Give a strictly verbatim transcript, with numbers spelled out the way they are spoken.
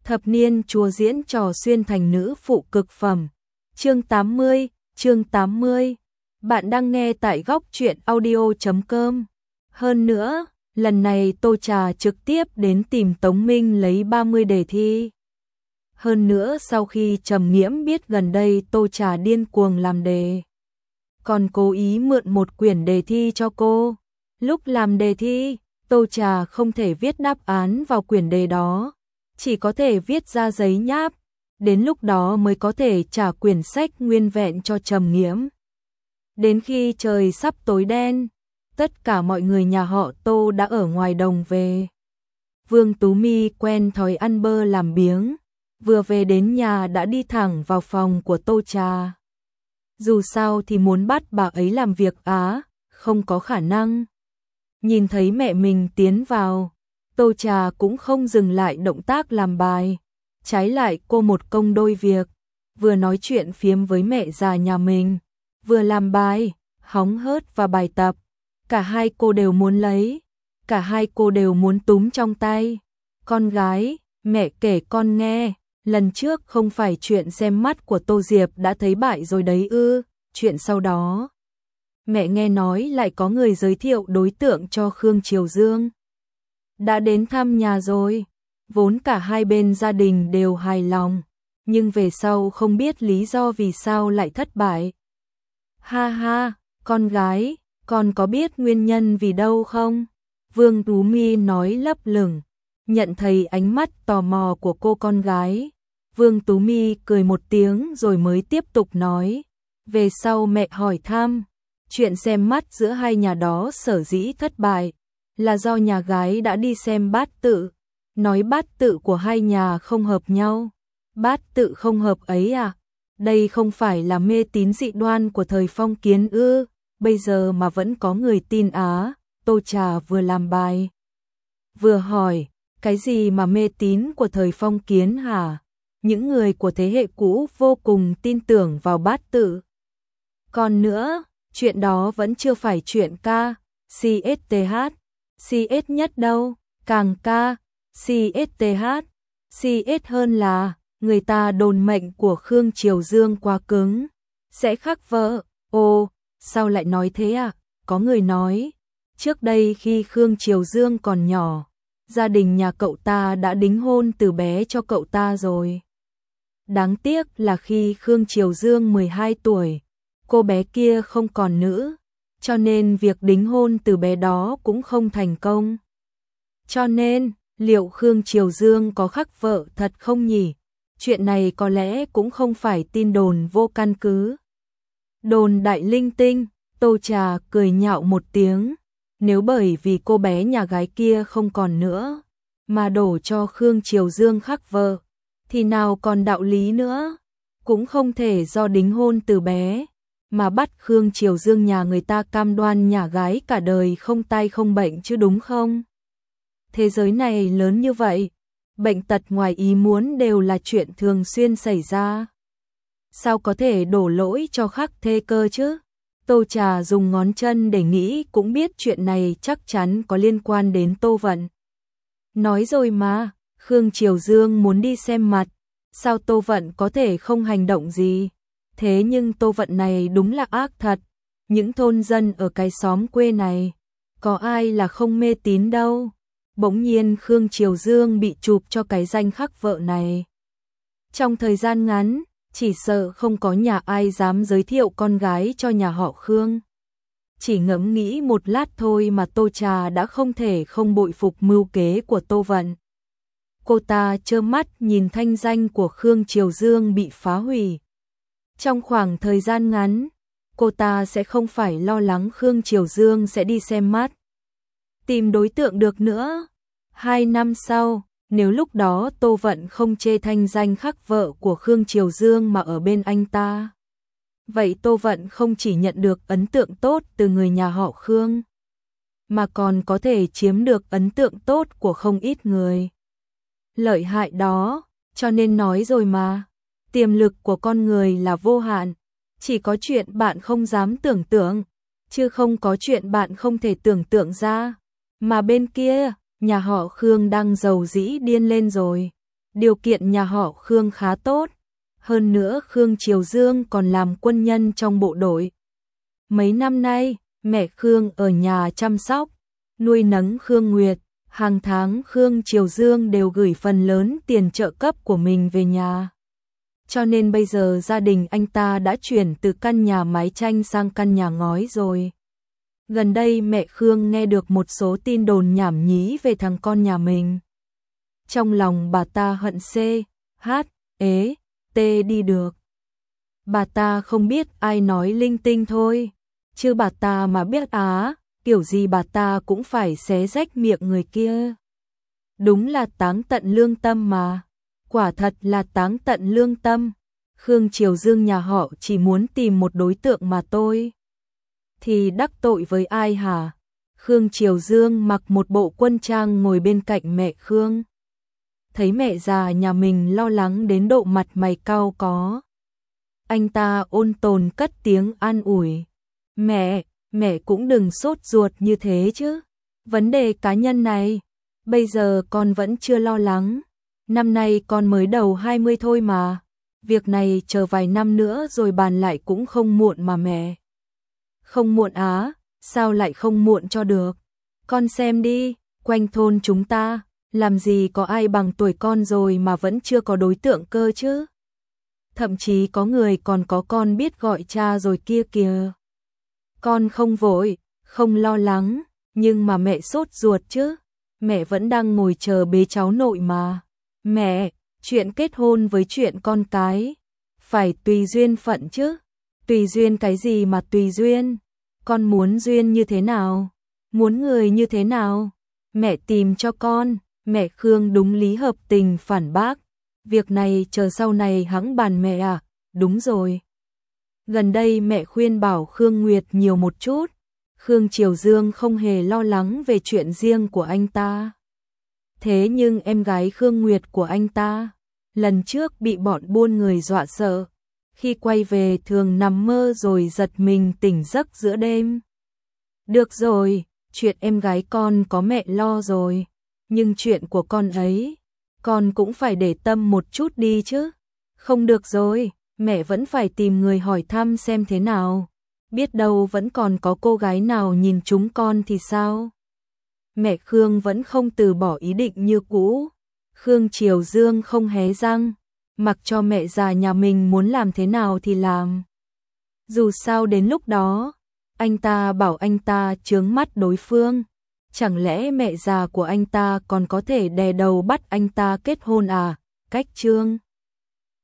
Thập niên chúa diễn trò xuyên thành nữ phụ cực phẩm. Chương tám mươi, chương tám mươi. Bạn đang nghe tại góc truyện audio chấm com. Hơn nữa, lần này Tô Trà trực tiếp đến tìm Tống Minh lấy ba mươi đề thi. Hơn nữa sau khi Trầm Nghiễm biết gần đây Tô Trà điên cuồng làm đề, còn cố ý mượn một quyển đề thi cho cô. Lúc làm đề thi, Tô Trà không thể viết đáp án vào quyển đề đó, chỉ có thể viết ra giấy nháp, đến lúc đó mới có thể trả quyển sách nguyên vẹn cho Trầm Nghiễm. Đến khi trời sắp tối đen, tất cả mọi người nhà họ Tô đã ở ngoài đồng về. Vương Tú My quen thói ăn bơ làm biếng, vừa về đến nhà đã đi thẳng vào phòng của Tô Trà. Dù sao thì muốn bắt bà ấy làm việc á, không có khả năng. Nhìn thấy mẹ mình tiến vào, Tô Trà cũng không dừng lại động tác làm bài, trái lại cô một công đôi việc, vừa nói chuyện phiếm với mẹ già nhà mình, vừa làm bài, hóng hớt và bài tập. Cả hai cô đều muốn lấy, cả hai cô đều muốn túm trong tay. Con gái, mẹ kể con nghe, lần trước không phải chuyện xem mắt của Tô Diệp đã thấy bại rồi đấy ư? Chuyện sau đó, mẹ nghe nói lại có người giới thiệu đối tượng cho Khương Triều Dương. Đã đến thăm nhà rồi, vốn cả hai bên gia đình đều hài lòng, nhưng về sau không biết lý do vì sao lại thất bại. Ha ha, con gái, con có biết nguyên nhân vì đâu không? Vương Tú My nói lấp lửng, nhận thấy ánh mắt tò mò của cô con gái. Vương Tú My cười một tiếng rồi mới tiếp tục nói, về sau mẹ hỏi thăm, chuyện xem mắt giữa hai nhà đó sở dĩ thất bại, là do nhà gái đã đi xem bát tự, nói bát tự của hai nhà không hợp nhau. Bát tự không hợp ấy à? Đây không phải là mê tín dị đoan của thời phong kiến ư? Bây giờ mà vẫn có người tin á? Tô Trà vừa làm bài, vừa hỏi, cái gì mà mê tín của thời phong kiến hả? Những người của thế hệ cũ vô cùng tin tưởng vào bát tự. Còn nữa, chuyện đó vẫn chưa phải chuyện ca, xê ét tê hát, xê ét nhất đâu, càng ca, xê ét tê hát, xê ét hơn là, người ta đồn mệnh của Khương Triều Dương quá cứng, sẽ khắc vợ. Ồ, sao lại nói thế à? Có người nói, trước đây khi Khương Triều Dương còn nhỏ, gia đình nhà cậu ta đã đính hôn từ bé cho cậu ta rồi. Đáng tiếc là khi Khương Triều Dương mười hai tuổi, cô bé kia không còn nữ, cho nên việc đính hôn từ bé đó cũng không thành công. Cho nên, liệu Khương Triều Dương có khắc vợ thật không nhỉ? Chuyện này có lẽ cũng không phải tin đồn vô căn cứ. Đồn đại linh tinh. Tô Trà cười nhạo một tiếng, nếu bởi vì cô bé nhà gái kia không còn nữa, mà đổ cho Khương Triều Dương khắc vợ, thì nào còn đạo lý nữa. Cũng không thể do đính hôn từ bé, mà bắt Khương Triều Dương nhà người ta cam đoan nhà gái cả đời không tai không bệnh chứ đúng không? Thế giới này lớn như vậy, bệnh tật ngoài ý muốn đều là chuyện thường xuyên xảy ra. Sao có thể đổ lỗi cho khắc thê cơ chứ? Tô Trà dùng ngón chân để nghĩ cũng biết chuyện này chắc chắn có liên quan đến Tô Vận. Nói rồi mà, Khương Triều Dương muốn đi xem mặt, sao Tô Vận có thể không hành động gì? Thế nhưng Tô Vận này đúng là ác thật, những thôn dân ở cái xóm quê này, có ai là không mê tín đâu. Bỗng nhiên Khương Triều Dương bị chụp cho cái danh khắc vợ này. Trong thời gian ngắn, chỉ sợ không có nhà ai dám giới thiệu con gái cho nhà họ Khương. Chỉ ngẫm nghĩ một lát thôi mà Tô Trà đã không thể không bội phục mưu kế của Tô Vận. Cô ta trơ mắt nhìn thanh danh của Khương Triều Dương bị phá hủy. Trong khoảng thời gian ngắn, cô ta sẽ không phải lo lắng Khương Triều Dương sẽ đi xem mắt, tìm đối tượng được nữa. Hai năm sau, nếu lúc đó Tô Vận không chê thanh danh khắc vợ của Khương Triều Dương mà ở bên anh ta, vậy Tô Vận không chỉ nhận được ấn tượng tốt từ người nhà họ Khương, mà còn có thể chiếm được ấn tượng tốt của không ít người. Lợi hại đó, cho nên nói rồi mà, tiềm lực của con người là vô hạn, chỉ có chuyện bạn không dám tưởng tượng, chứ không có chuyện bạn không thể tưởng tượng ra. Mà bên kia, nhà họ Khương đang giàu dĩ điên lên rồi. Điều kiện nhà họ Khương khá tốt, hơn nữa Khương Triều Dương còn làm quân nhân trong bộ đội. Mấy năm nay, mẹ Khương ở nhà chăm sóc, nuôi nấng Khương Nguyệt, hàng tháng Khương Triều Dương đều gửi phần lớn tiền trợ cấp của mình về nhà. Cho nên bây giờ gia đình anh ta đã chuyển từ căn nhà mái tranh sang căn nhà ngói rồi. Gần đây mẹ Khương nghe được một số tin đồn nhảm nhí về thằng con nhà mình. Trong lòng bà ta hận C, H, ế, T đi được. Bà ta không biết ai nói linh tinh thôi, chứ bà ta mà biết á, kiểu gì bà ta cũng phải xé rách miệng người kia. Đúng là táng tận lương tâm mà, quả thật là táng tận lương tâm. Khương Triều Dương nhà họ chỉ muốn tìm một đối tượng mà tôi. Thì đắc tội với ai hả? Khương Triều Dương mặc một bộ quân trang ngồi bên cạnh mẹ Khương. Thấy mẹ già nhà mình lo lắng đến độ mặt mày cau có. Anh ta ôn tồn cất tiếng an ủi. Mẹ, mẹ cũng đừng sốt ruột như thế chứ. Vấn đề cá nhân này, bây giờ con vẫn chưa lo lắng. Năm nay con mới đầu hai mươi thôi mà. Việc này chờ vài năm nữa rồi bàn lại cũng không muộn mà mẹ. Không muộn á, sao lại không muộn cho được? Con xem đi, quanh thôn chúng ta, làm gì có ai bằng tuổi con rồi mà vẫn chưa có đối tượng cơ chứ? Thậm chí có người còn có con biết gọi cha rồi kia kìa. Con không vội, không lo lắng, nhưng mà mẹ sốt ruột chứ. Mẹ vẫn đang ngồi chờ bế cháu nội mà. Mẹ, chuyện kết hôn với chuyện con cái, phải tùy duyên phận chứ. Tùy duyên cái gì mà tùy duyên? Con muốn duyên như thế nào? Muốn người như thế nào? Mẹ tìm cho con. Mẹ Khương đúng lý hợp tình phản bác. Việc này chờ sau này hẵng bàn mẹ à? Đúng rồi. Gần đây mẹ khuyên bảo Khương Nguyệt nhiều một chút. Khương Triều Dương không hề lo lắng về chuyện riêng của anh ta. Thế nhưng em gái Khương Nguyệt của anh ta, lần trước bị bọn buôn người dọa sợ. Khi quay về thường nằm mơ rồi giật mình tỉnh giấc giữa đêm. Được rồi, chuyện em gái con có mẹ lo rồi. Nhưng chuyện của con ấy, con cũng phải để tâm một chút đi chứ. Không được rồi, mẹ vẫn phải tìm người hỏi thăm xem thế nào. Biết đâu vẫn còn có cô gái nào nhìn chúng con thì sao? Mẹ Khương vẫn không từ bỏ ý định như cũ. Khương Triều Dương không hé răng, mặc cho mẹ già nhà mình muốn làm thế nào thì làm. Dù sao đến lúc đó, anh ta bảo anh ta chướng mắt đối phương. Chẳng lẽ mẹ già của anh ta còn có thể đè đầu bắt anh ta kết hôn à? Cách Trương